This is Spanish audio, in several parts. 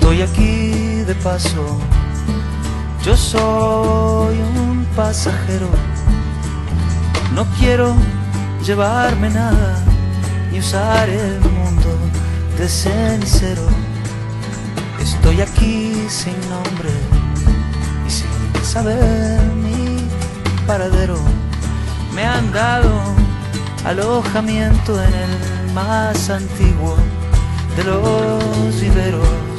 Estoy aquí de paso, yo soy un pasajero. No quiero llevarme nada, ni usar el mundo de cenicero. Estoy aquí sin nombre y sin saber mi paradero. Me han dado alojamiento en el más antiguo de los viveros.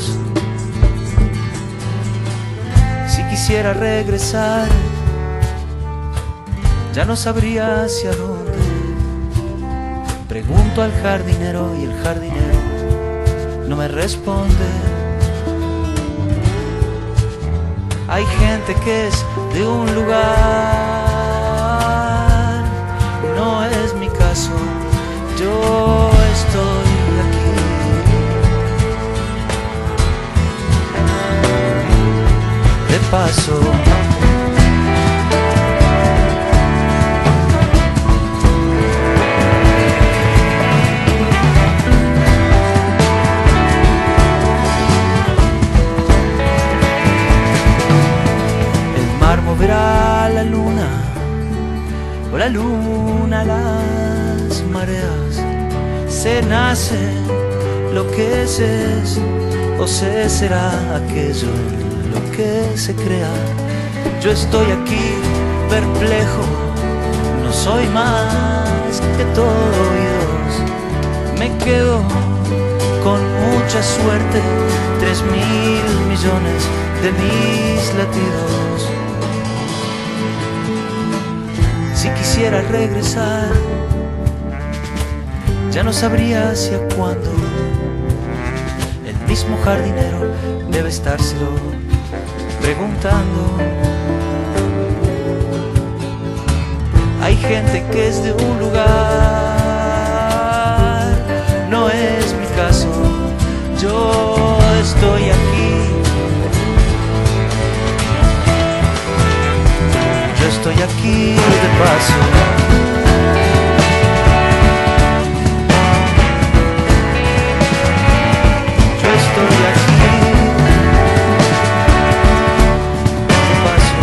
Si quisiera regresar, ya no sabría hacia dónde. Pregunto al jardinero y el jardinero no me responde. Hay gente que es de un lugar, no es mi caso, yo estoy aquí. De paso. Moverá la luna o la luna las mareas. Se nace lo que es o se será aquello lo que se crea. Yo estoy aquí perplejo, no soy más que todo oídos. Me quedo con mucha suerte 3.000 millones de mis latidos. Si quisiera regresar, ya no sabría hacia cuándo. El mismo jardinero debe estárselo preguntando. Hay gente que es de un lugar, no es mi caso, yo estoy aquí. Yo estoy aquí de paso. Yo estoy aquí de paso.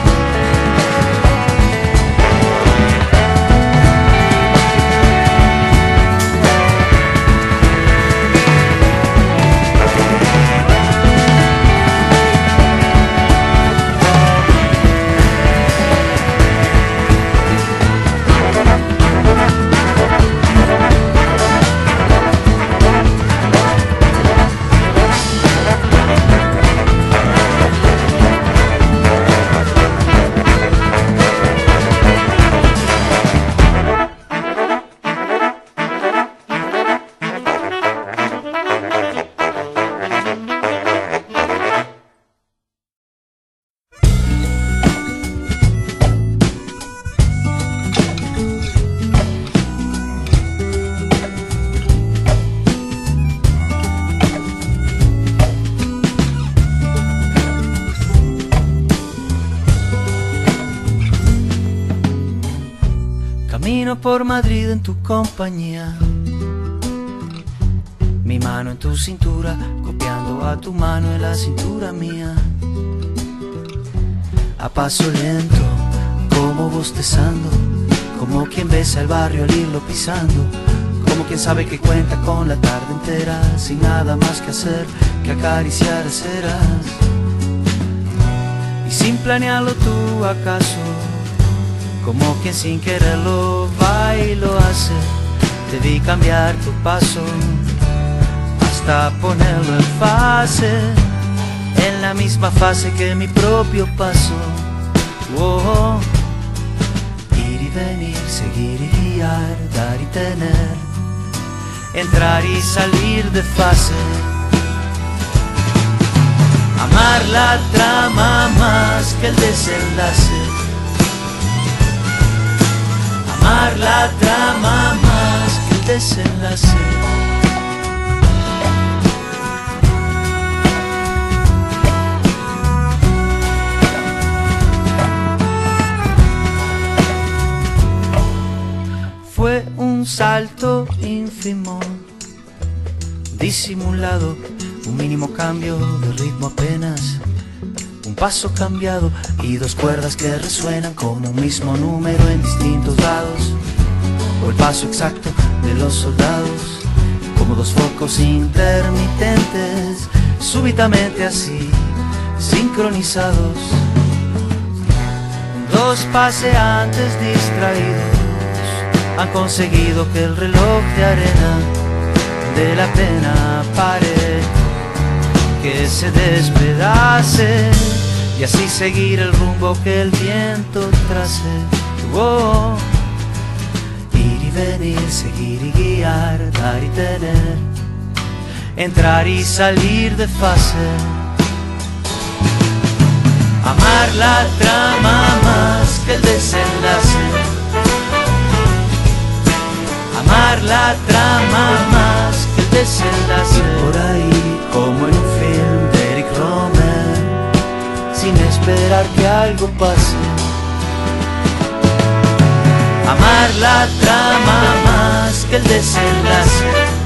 Camino por Madrid en tu compañía, mi mano en tu cintura, copiando a tu mano en la cintura mía. A paso lento, como bostezando, como quien besa el barrio al irlo pisando, como quien sabe que cuenta con la tarde entera, sin nada más que hacer que acariciar aceras. Y sin planearlo tú acaso, como quien sin quererlo va y lo hace, te vi cambiar tu paso hasta ponerlo en fase, en la misma fase que mi propio paso. Oh, ir y venir, seguir y guiar, dar y tener, entrar y salir de fase. Amar la trama más que el desenlace. Amar la trama más que el desenlace. Fue un salto ínfimo, disimulado, un mínimo cambio de ritmo apenas, un paso cambiado y dos cuerdas que resuenan como un mismo número en distintos lados, o el paso exacto de los soldados, como dos focos intermitentes, súbitamente así, sincronizados. Dos paseantes distraídos han conseguido que el reloj de arena de la pena pare, que se despedace y así seguir el rumbo que el viento trace. Oh, ir y venir, seguir y guiar, dar y tener, entrar y salir de fase. Amar la trama más que el desenlace. Amar la trama más que el desenlace. Por ahí, como en un film de Eric Romer, sin esperar que algo pase. Amar la trama más que el desenlace.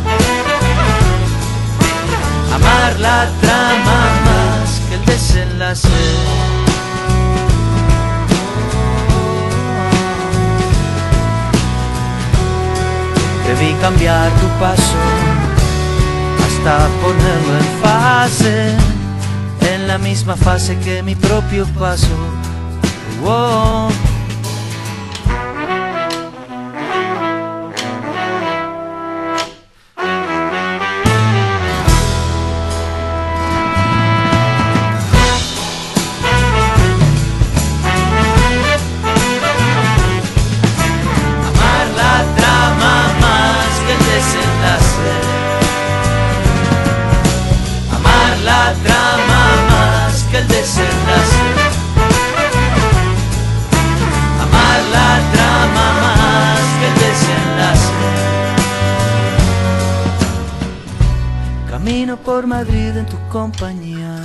Amar la trama más que el desenlace. Debí cambiar tu paso hasta ponerlo en fase, en la misma fase que mi propio paso. Oh. Camino por Madrid en tu compañía.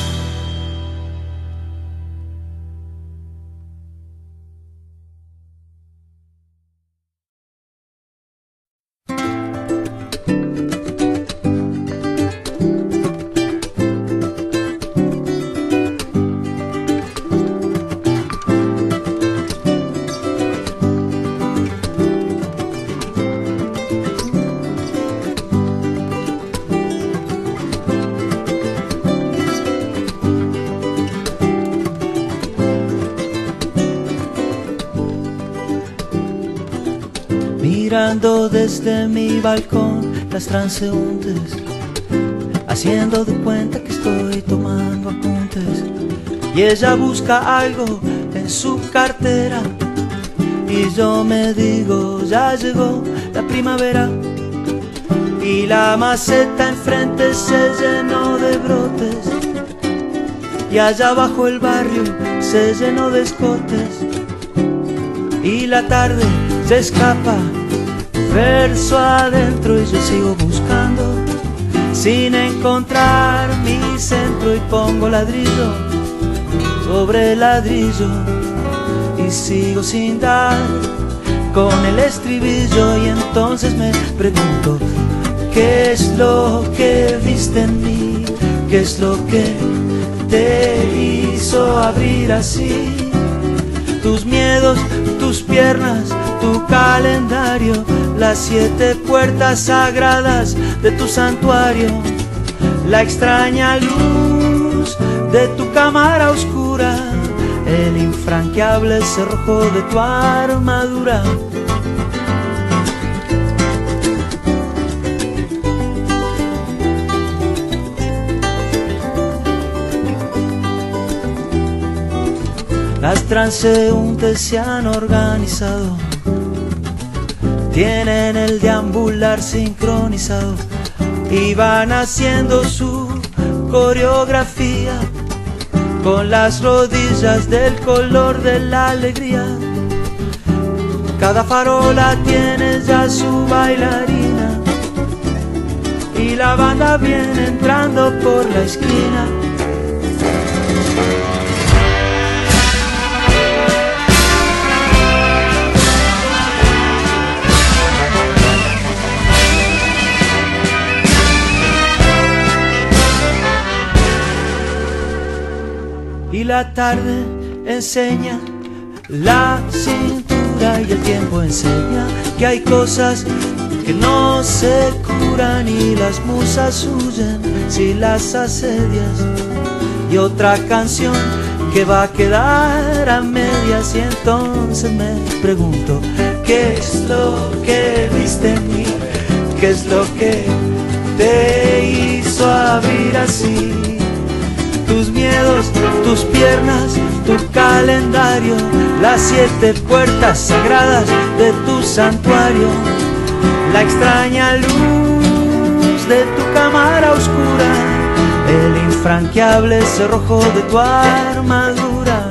Mirando desde mi balcón las transeúntes, haciendo de cuenta que estoy tomando apuntes, y ella busca algo en su cartera y yo me digo, ya llegó la primavera, y la maceta enfrente se llenó de brotes, y allá abajo el barrio se llenó de escotes, y la tarde se escapa verso adentro y yo sigo buscando sin encontrar mi centro, y pongo ladrillo sobre ladrillo y sigo sin dar con el estribillo, y entonces me pregunto, ¿qué es lo que viste en mí? ¿Qué es lo que te hizo abrir así tus miedos, tus piernas, tu calendario, las 7 puertas sagradas de tu santuario, la extraña luz de tu cámara oscura, el infranqueable cerrojo de tu armadura? Las transeúntes se han organizado, tienen el deambular sincronizado y van haciendo su coreografía con las rodillas del color de la alegría. Cada farola tiene ya su bailarina y la banda viene entrando por la esquina. y la tarde enseña la cintura y el tiempo enseña que hay cosas que no se curan y las musas huyen si las asedias. Y otra canción que va a quedar a medias y entonces me pregunto ¿qué es lo que viste en mí? ¿Qué es lo que te hizo abrir así? Tus miedos, tus piernas, tu calendario, las 7 puertas sagradas de tu santuario, la extraña luz de tu cámara oscura, el infranqueable cerrojo de tu armadura.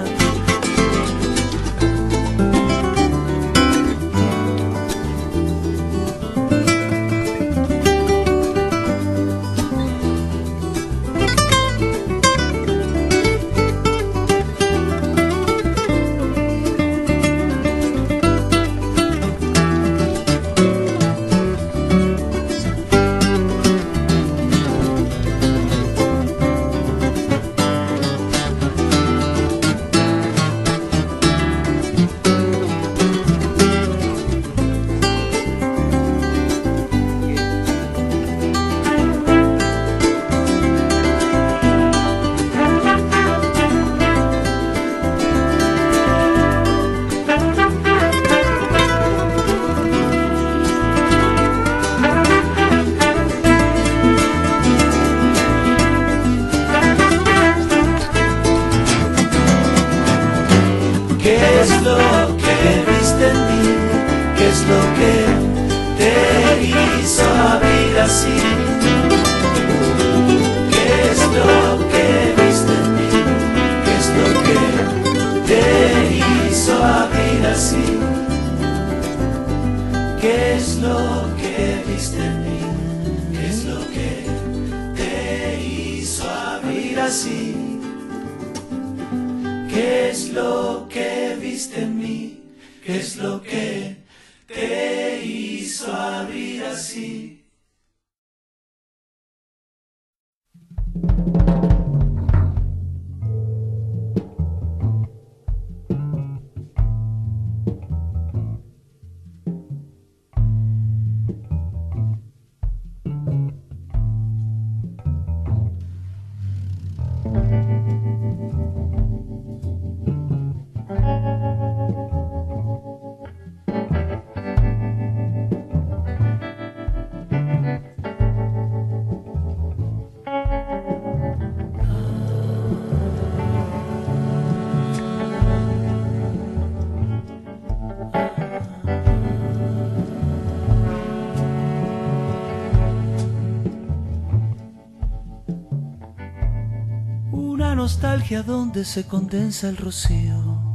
Nostalgia donde se condensa el rocío,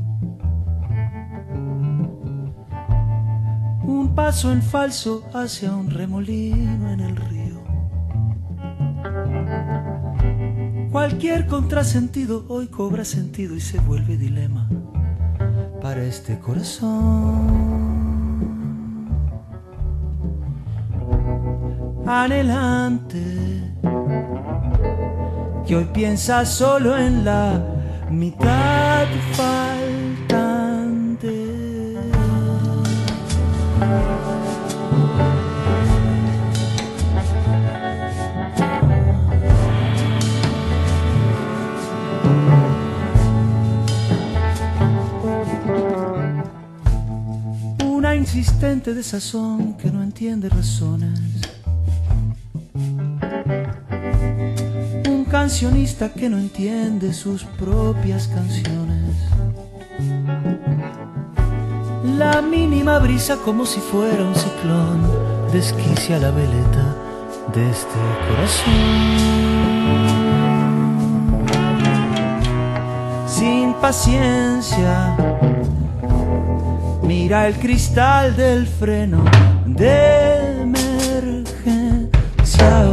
un paso en falso hacia un remolino en el río. Cualquier contrasentido hoy cobra sentido y se vuelve dilema para este corazón anhelante, que hoy piensa solo en la mitad faltante. Una insistente desazón que no entiende razones, cancionista que no entiende sus propias canciones, la mínima brisa como si fuera un ciclón desquicia la veleta de este corazón. Sin paciencia mira el cristal del freno de emergencia.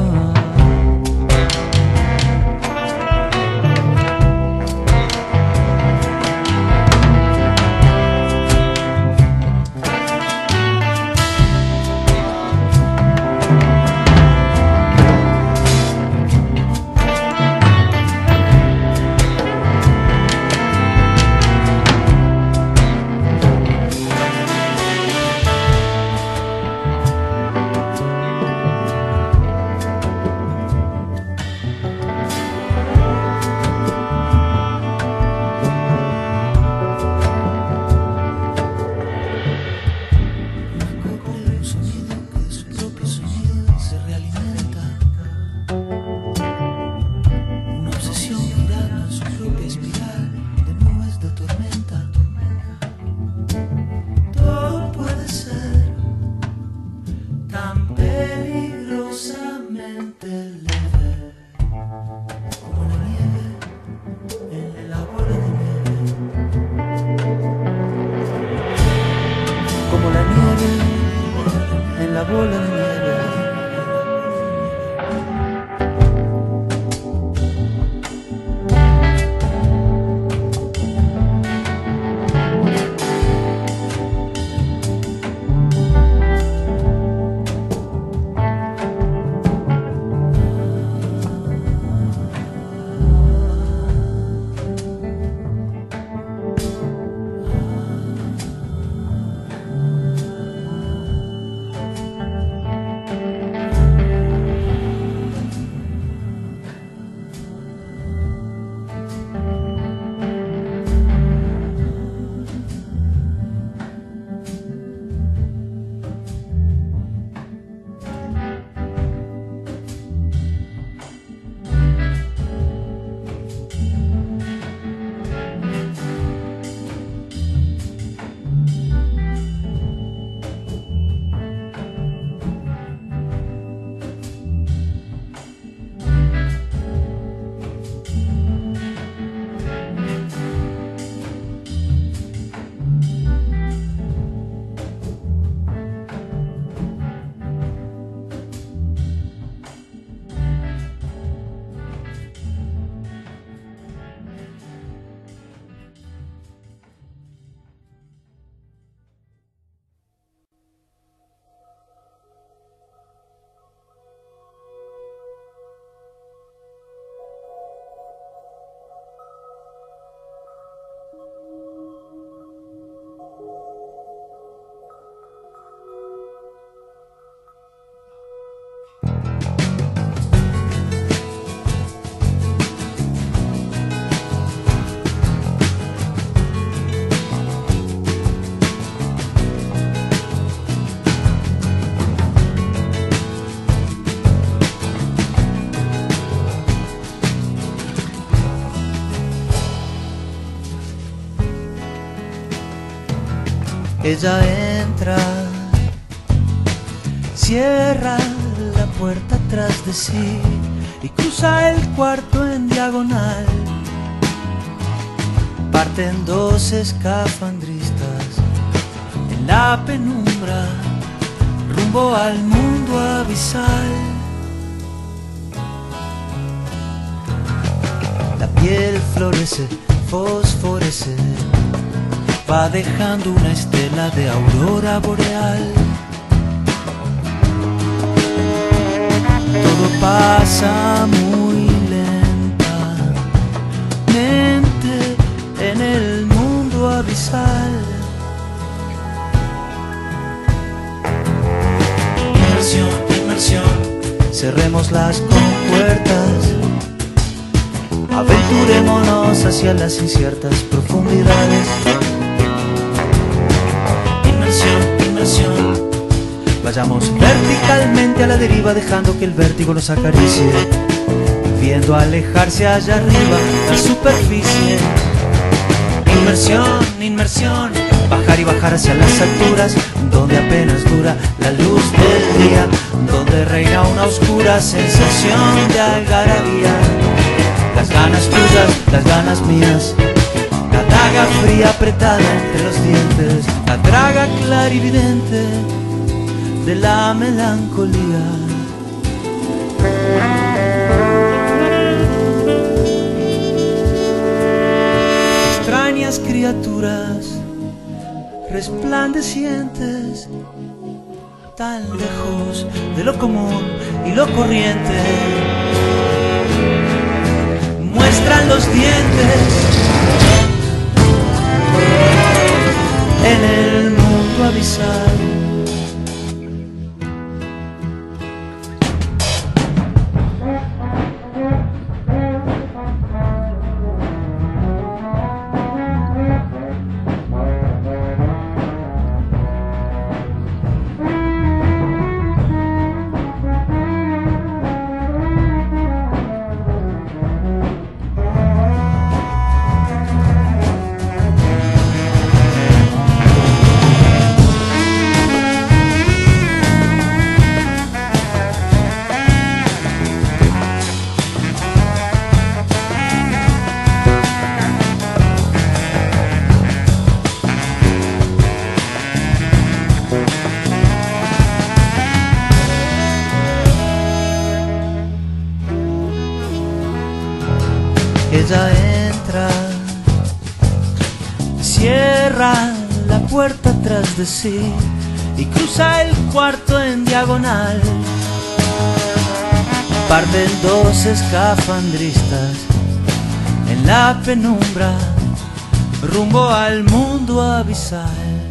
Ella entra, cierra la puerta tras de sí y cruza el cuarto en diagonal. Parten dos escafandristas en la penumbra, rumbo al mundo abisal. La piel florece, fosforece, va dejando una estela de aurora boreal. Todo pasa muy lentamente en el mundo abisal. Inmersión, inmersión, cerremos las compuertas, aventurémonos hacia las inciertas profundidades. Inmersión, inmersión, vayamos verticalmente a la deriva, dejando que el vértigo nos acaricie, viendo alejarse allá arriba la superficie. Inmersión, inmersión, bajar y bajar hacia las alturas, donde apenas dura la luz del día, donde reina una oscura sensación de algarabía. Las ganas tuyas, las ganas mías, la daga fría apretada entre los dientes, la draga clarividente de la melancolía. Extrañas criaturas resplandecientes, tan lejos de lo común y lo corriente, muestran los dientes en el mundo abisal. Ella entra, cierra la puerta tras de sí y cruza el cuarto en diagonal. Parten dos escafandristas en la penumbra, rumbo al mundo abisal.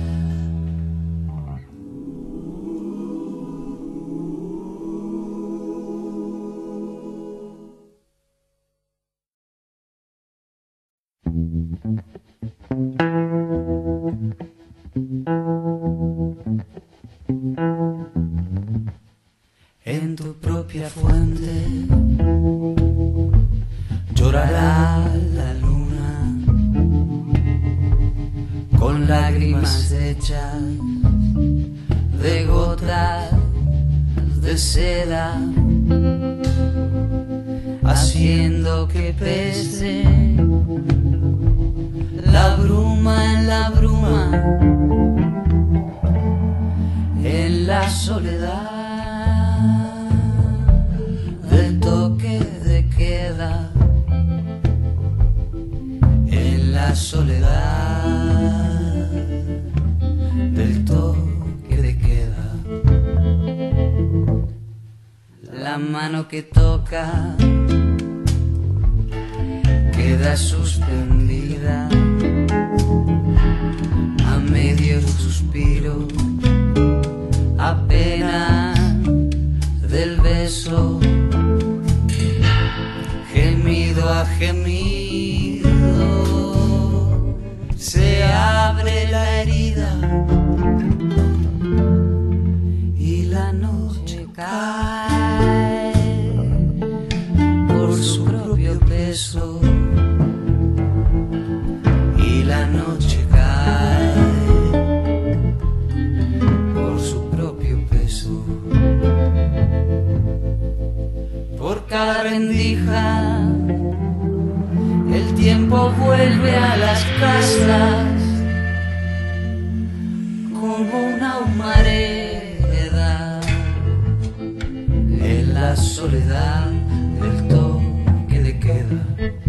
En tu propia fuente llorará la luna con lágrimas hechas de gotas de seda, haciendo que pese la bruma en la bruma, en la soledad del toque de queda, en la soledad del toque de queda. La mano que toca queda suspendida a medio suspiro, apenas del beso, gemido a gemido, se abre la herida y la noche cae por su propio peso, y la noche cae tiempo vuelve a las casas como una humareda en la soledad del toque de queda.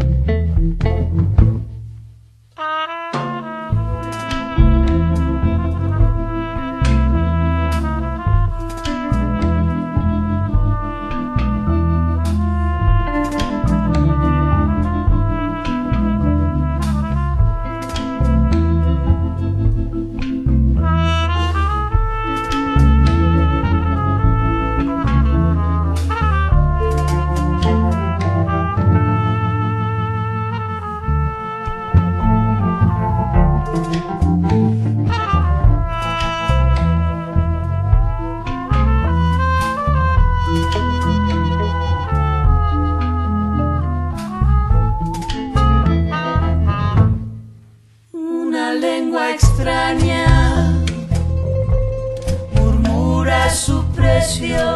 Extraña murmura su precio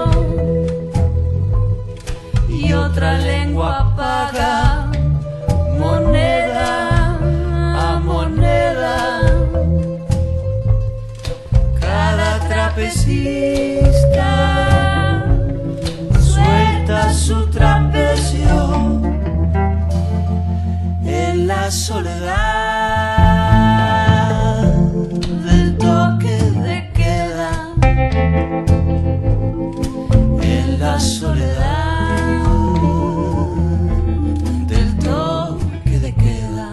y otra lengua paga moneda a moneda. Cada trapecista suelta su trapecio en la soledad. La soledad del toque de queda.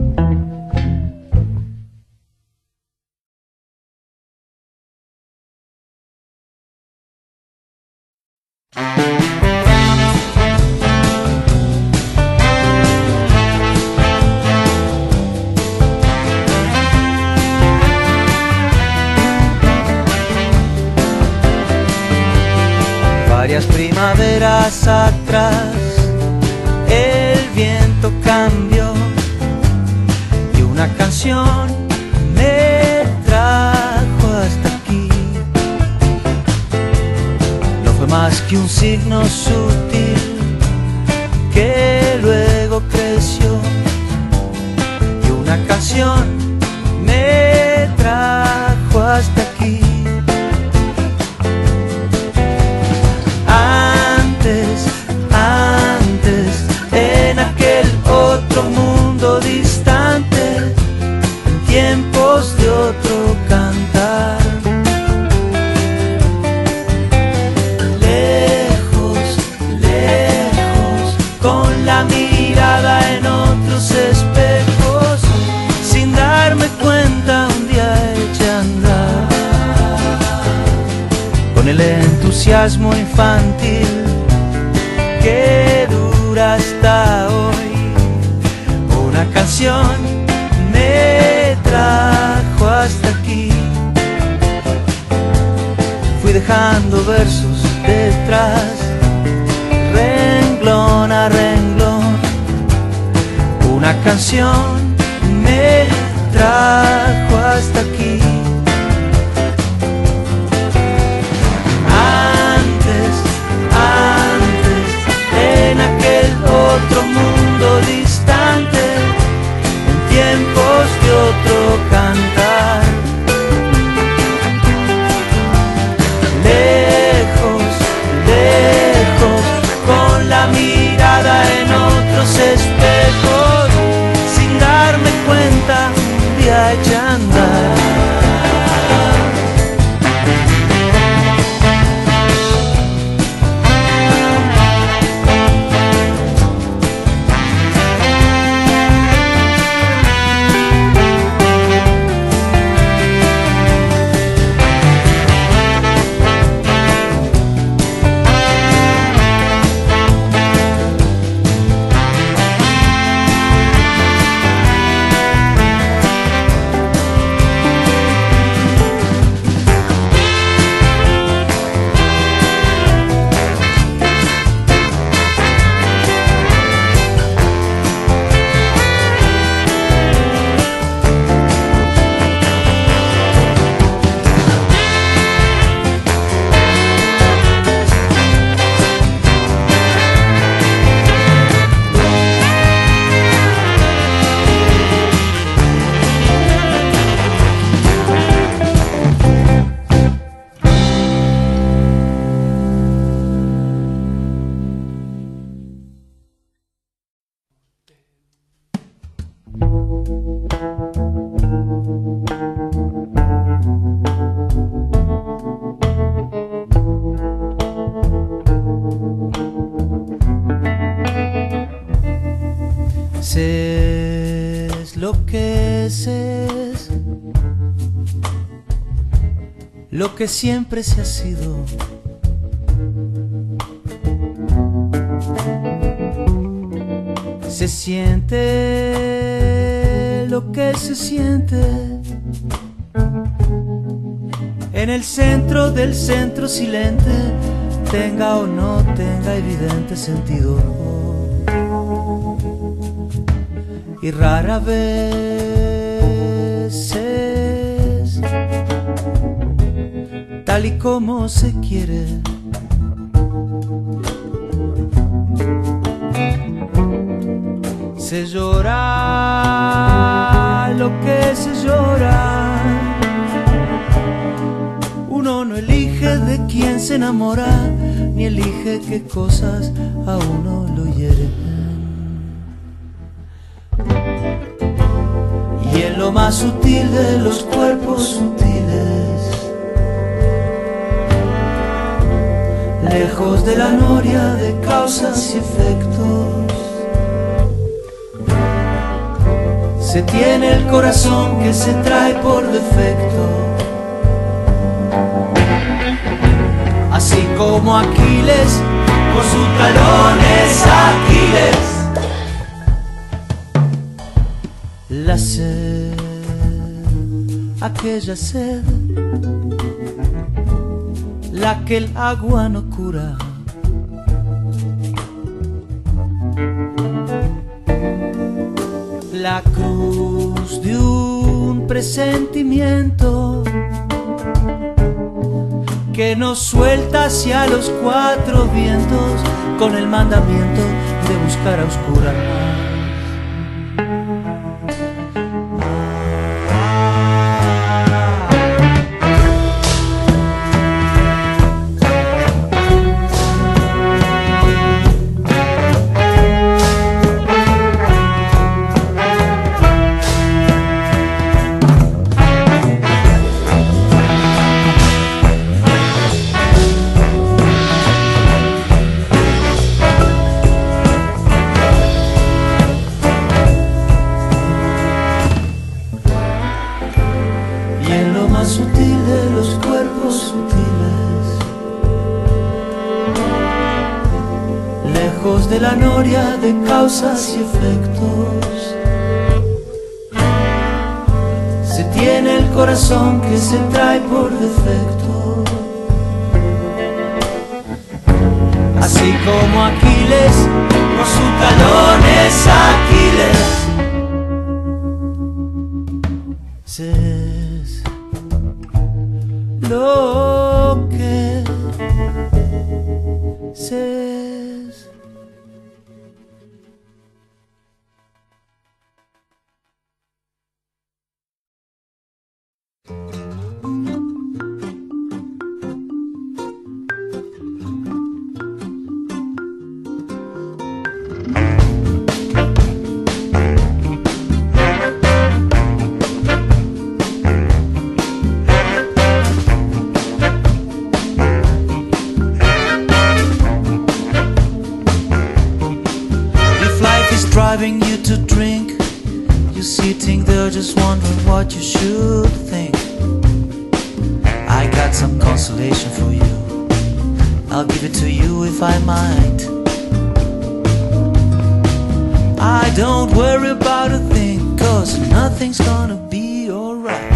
Varias primaveras atrás el viento cambió y una canción me trajo hasta aquí. No fue más que un signo sutil que luego creció y una canción me trajo hasta aquí. Tiempos de otro cantar, lejos, lejos, con la mirada en otros espejos, sin darme cuenta un día eché a andar, con el entusiasmo infantil que dura hasta hoy. Una canción me trajo hasta aquí. Fui dejando versos detrás, renglón a renglón. Una canción me trajo hasta aquí. Antes, en aquel otro mundo distante, tiempos de otro cantar, lejos, lejos, con la mirada en otros espejos, sin darme cuenta un día eché a andar. Sé lo que es, lo que siempre se ha sido. Se siente lo que se siente en el centro del centro silente, tenga o no tenga evidente sentido. Y rara vez es tal y como se quiere. Se llora lo que se llora. Uno no elige de quién se enamora, ni elige qué cosas a uno lo hieren. Y en lo más sutil de los cuerpos sutiles, lejos de la noria de causas y efectos, se tiene el corazón que se trae por defecto. Así como Aquiles con sus talones Aquiles. La sed, aquella sed, la que el agua no cura. La cruz de un presentimiento que nos suelta hacia los cuatro vientos con el mandamiento de buscar a oscuras. Sutil de los cuerpos sutiles, lejos de la noria de causas y efectos, se tiene el corazón que se trae por defecto. Así como Aquiles con sus talones Aquiles. Lo que es. Driving you to drink, you're sitting there just wondering what you should think. I got some consolation for you, I'll give it to you if I might. I don't worry about a thing, 'cause nothing's gonna be alright.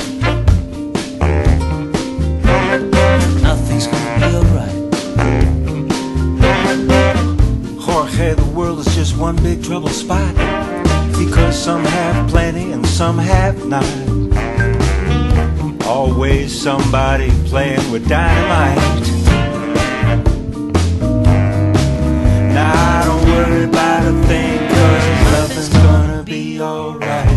Nothing's gonna be alright. Jorge, the world is just one big trouble spot, because some have plenty and some have not. Always somebody playing with dynamite. Now I don't worry about a thing, 'cause nothing's gonna be alright.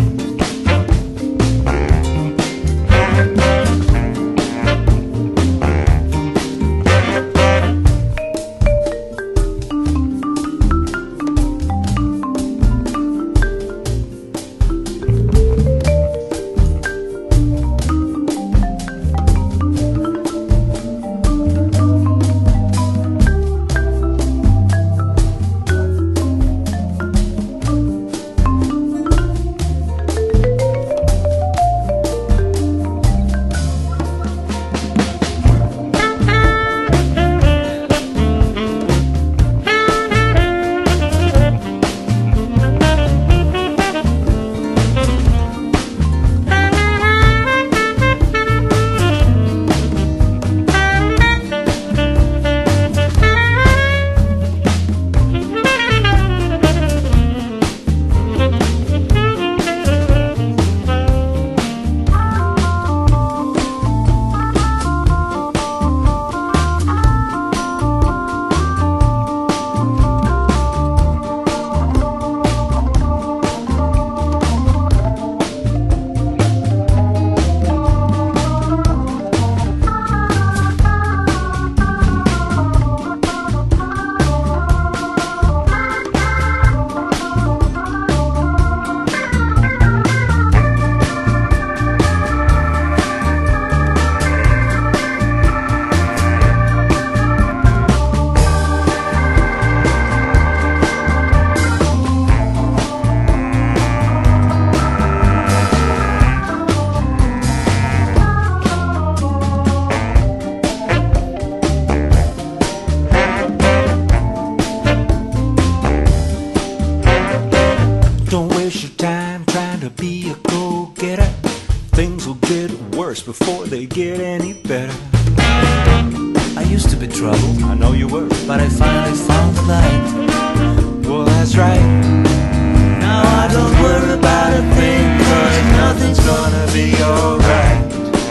Don't waste your time trying to be a go-getter. Things will get worse before they get any better. I used to be troubled, I know you were, but I finally found the light. well that's right. Now I don't worry about a thing, 'cause nothing's gonna be alright.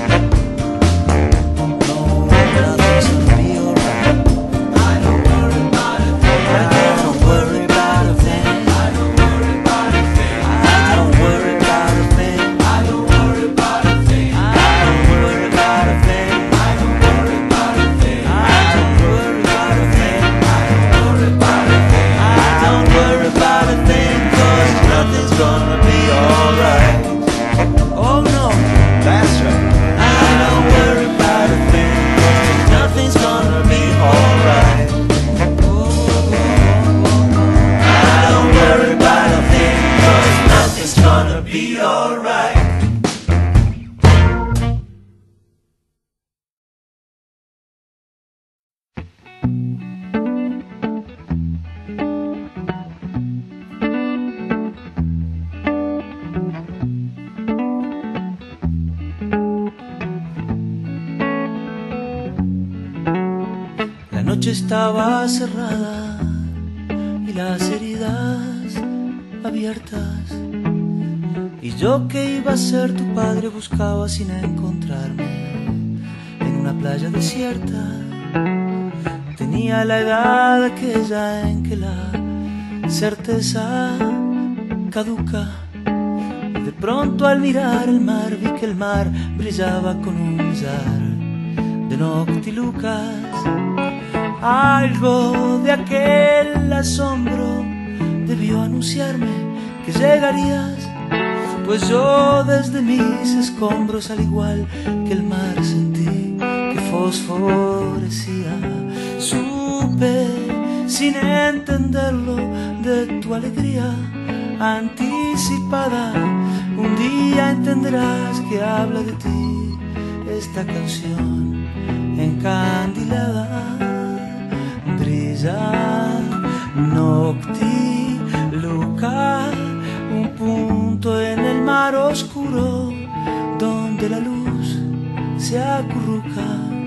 No, nothing's gonna be alright. I don't worry about a thing. I don't worry about a thing. I don't worry about a thing. I don't worry about a thing. I don't worry about a thing. I don't worry about a thing. I don't worry about a thing. I don't worry about a thing. I don't worry about a thing. I don't worry about a thing, 'cause nothing's gonna be alright. Oh no, That's right. I don't worry about a thing, 'cause nothing's gonna be alright. I don't worry about a thing, 'cause nothing's gonna be alright. La noche estaba cerrada y las heridas abiertas, y yo que iba a ser tu padre buscaba sin encontrarme en una playa desierta. Tenía la edad aquella en que la certeza caduca, y de pronto al mirar el mar vi que el mar brillaba con un millar de noctilucas. Algo de aquel asombro debió anunciarme que llegarías, pues yo desde mis escombros, al igual que el mar, sentí que fosforecía. Supe sin entenderlo de tu alegría anticipada. Un día entenderás que habla de ti esta canción encandilada. Brilla noctiluca, un punto en el mar oscuro donde la luz se acurruca.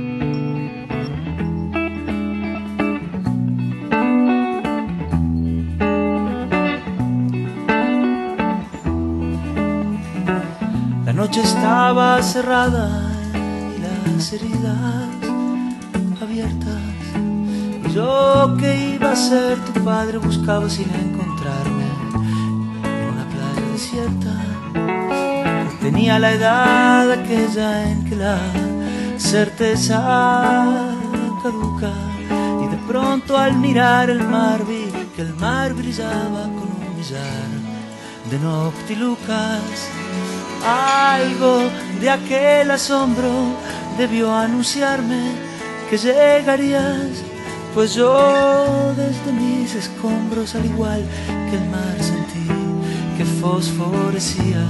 La noche estaba cerrada y las heridas abiertas. Yo que iba a ser tu padre buscaba sin encontrarme en una playa desierta. Tenía la edad aquella en que la certeza caduca, y de pronto al mirar el mar vi que el mar brillaba con un millar de noctilucas. Algo de aquel asombro debió anunciarme que llegarías, pues yo desde mis escombros, al igual que el mar, sentí que fosforecía.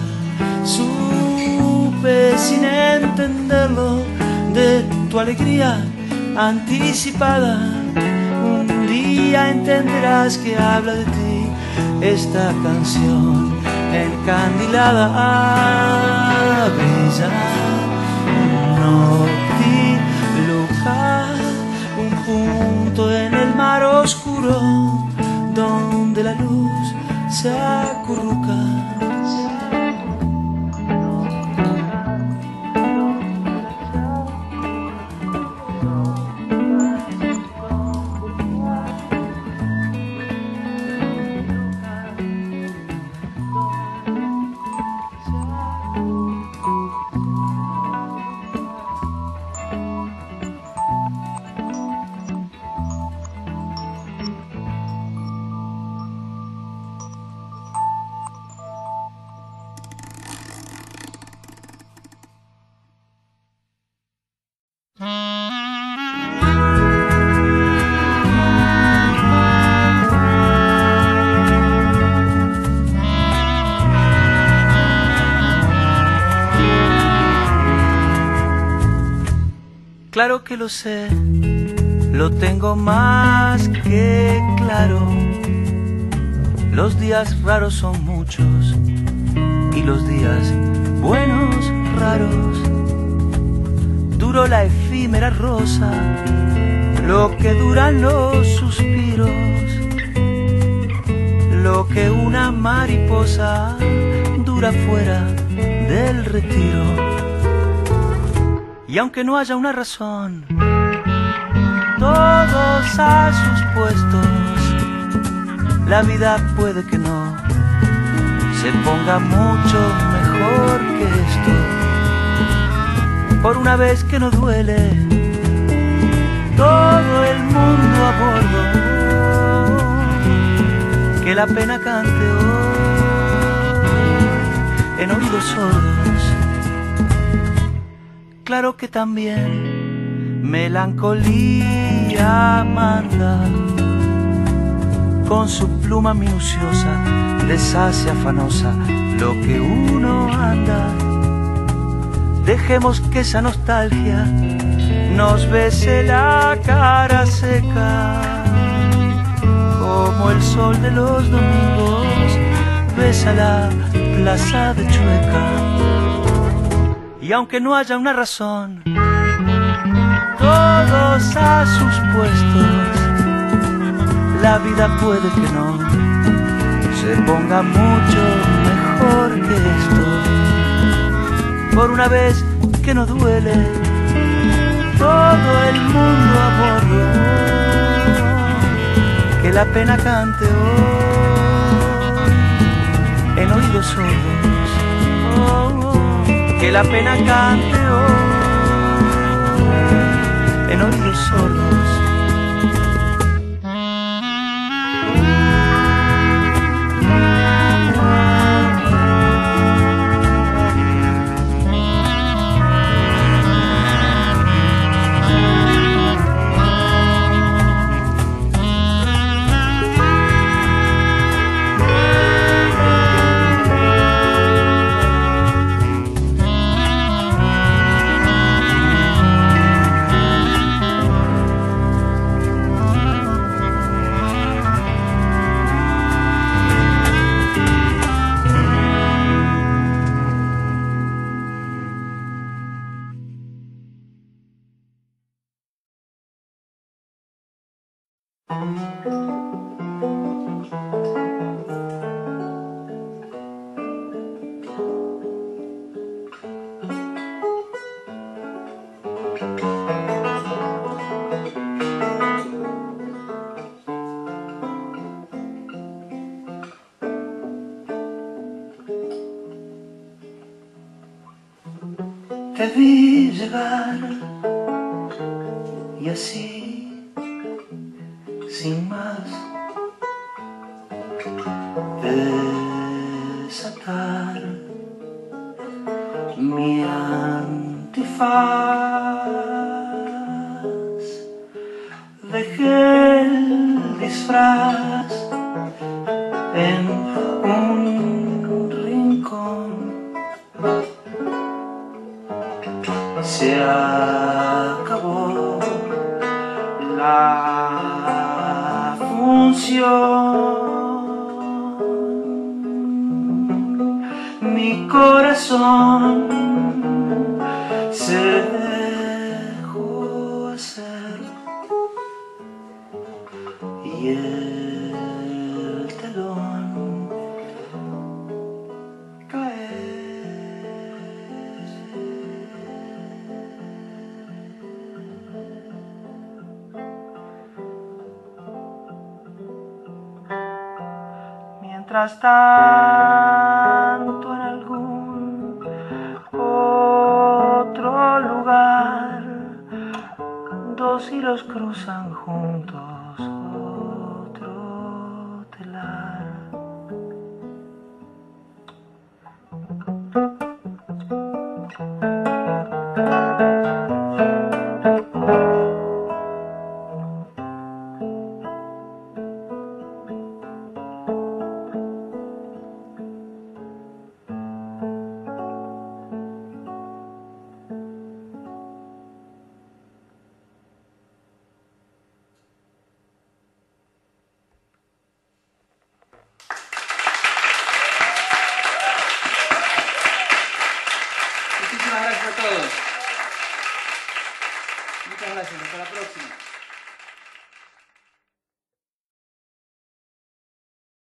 Supe sin entenderlo de tu alegría anticipada. Un día entenderás que habla de ti esta canción encandilada. Brilla noctiluca, un punto en el mar oscuro donde la luz se acurruca. Claro que lo sé, lo tengo más que claro. Los días raros son muchos y los días buenos raros. Duró la efímera rosa, lo que duran los suspiros, lo que una mariposa dura fuera del retiro. Y aunque no haya una razón, todos a sus puestos, la vida puede que no se ponga mucho mejor que esto. Por una vez que no duele, todo el mundo a bordo, que la pena cante hoy en oídos sordos. Claro que también melancolía manda, con su pluma minuciosa deshace afanosa lo que uno anda. Dejemos que esa nostalgia nos bese la cara seca, como el sol de los domingos besa la plaza de Chueca. Y aunque no haya una razón, todos a sus puestos, la vida puede que no se ponga mucho mejor que esto. Por una vez que no duele, todo el mundo a bordo, que la pena cante hoy en oídos sordos, que la pena cante hoy en oídos sordos. Te vi llegar y así, sin más, desatar mi antifaz. Dejé el disfraz en un rincón. Se acabó la función. Mi corazón se dejó hacer y el telón mientras tanto en algún otro lugar dos hilos cruzan juntos otro telar. todos. Muchas gracias, hasta la próxima.